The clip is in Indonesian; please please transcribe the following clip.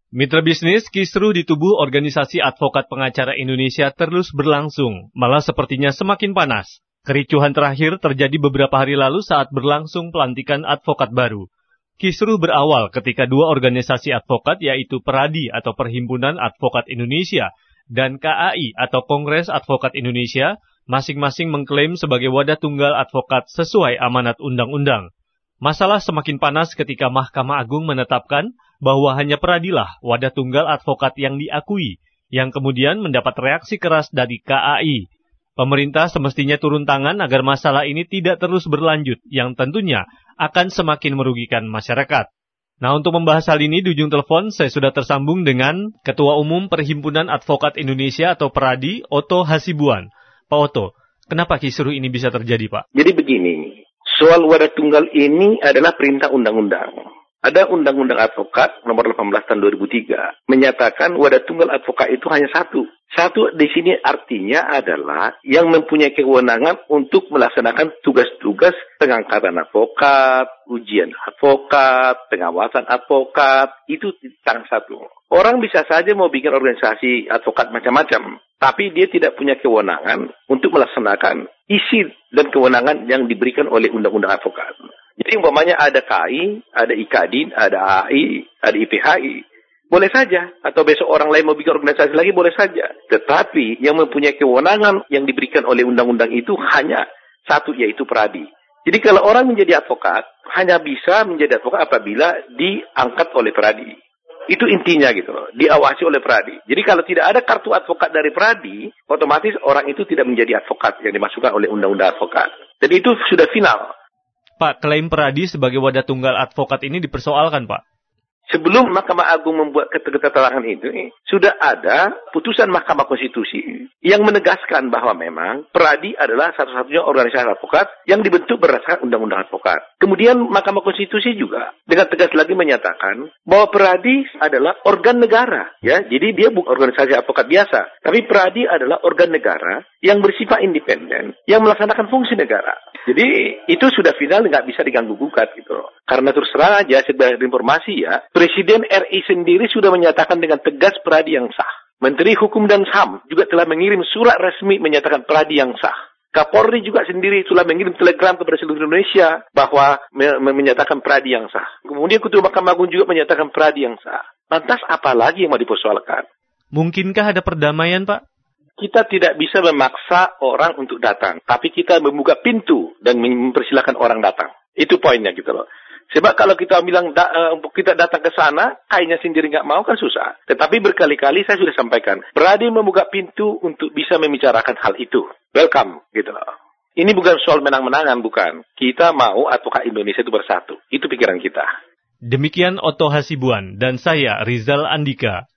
Mitra bisnis, kisruh di tubuh Organisasi Advokat Pengacara Indonesia terus berlangsung, malah sepertinya semakin panas. Kericuhan terakhir terjadi beberapa hari lalu saat berlangsung pelantikan advokat baru. Kisruh berawal ketika dua organisasi advokat yaitu PERADI atau Perhimpunan Advokat Indonesia dan KAI atau Kongres Advokat Indonesia masing-masing mengklaim sebagai wadah tunggal advokat sesuai amanat undang-undang. Masalah semakin panas ketika Mahkamah Agung menetapkan bahwa hanya PERADI-lah wadah tunggal advokat yang diakui, yang kemudian mendapat reaksi keras dari KAI. Pemerintah semestinya turun tangan agar masalah ini tidak terus berlanjut, yang tentunya akan semakin merugikan masyarakat. Nah, untuk membahas hal ini di ujung telepon, saya sudah tersambung dengan Ketua Umum Perhimpunan Advokat Indonesia atau PERADI, Otto Hasibuan. Pak Otto, kenapa kisruh ini bisa terjadi, Pak? Jadi begini, soal wadah tunggal ini adalah perintah undang-undang. Ada Undang-Undang Advokat nomor 18 tahun 2003 menyatakan wadah tunggal advokat itu hanya satu. Satu di sini artinya adalah yang mempunyai kewenangan untuk melaksanakan tugas-tugas pengangkatan advokat, ujian advokat, pengawasan advokat, itu tentang satu. Orang bisa saja mau bikin organisasi advokat macam-macam, tapi dia tidak punya kewenangan untuk melaksanakan isi dan kewenangan yang diberikan oleh Undang-Undang Advokat. Jadi umpamanya ada KAI, ada IKADIN, ada AI, ada IPHI. Boleh saja. Atau besok orang lain mau bikin organisasi lagi, boleh saja. Tetapi yang mempunyai kewenangan yang diberikan oleh undang-undang itu hanya satu, yaitu PERADI. Jadi kalau orang menjadi advokat, hanya bisa menjadi advokat apabila diangkat oleh PERADI. Itu intinya gitu loh, diawasi oleh PERADI. Jadi kalau tidak ada kartu advokat dari PERADI, otomatis orang itu tidak menjadi advokat yang dimasukkan oleh undang-undang advokat. Jadi itu sudah final. Pak, klaim PERADI sebagai wadah tunggal advokat ini dipersoalkan, Pak. Sebelum Mahkamah Agung membuat keterangan itu, sudah ada putusan Mahkamah Konstitusi yang menegaskan bahwa memang PERADI adalah satu-satunya organisasi advokat yang dibentuk berdasarkan Undang-Undang Advokat. Kemudian Mahkamah Konstitusi juga dengan tegas lagi menyatakan bahwa PERADI adalah organ negara, ya. Jadi dia bukan organisasi advokat biasa, tapi PERADI adalah organ negara yang bersifat independen, yang melaksanakan fungsi negara. Jadi itu sudah final, nggak bisa diganggu-gugat gitu. Karena terus terang aja sebagai informasi ya, Presiden RI sendiri sudah menyatakan dengan tegas PERADI yang sah. Menteri Hukum dan HAM juga telah mengirim surat resmi menyatakan PERADI yang sah. Kapolri juga sendiri telah mengirim telegram kepada seluruh Indonesia bahwa menyatakan PERADI yang sah. Kemudian Ketua Mahkamah Agung juga menyatakan PERADI yang sah. Lantas apa lagi yang mau dipersoalkan? Mungkinkah ada perdamaian, Pak? Kita tidak bisa memaksa orang untuk datang, tapi kita membuka pintu dan mempersilahkan orang datang. Itu poinnya gitu loh. Sebab kalau kita bilang kita datang ke sana, kayaknya sendiri nggak mau kan susah. Tetapi berkali-kali saya sudah sampaikan, PERADI membuka pintu untuk bisa membicarakan hal itu. Welcome gitu loh. Ini bukan soal menang-menangan, bukan. Kita mau advokat Indonesia itu bersatu. Itu pikiran kita. Demikian Otto Hasibuan dan saya Rizal Andika.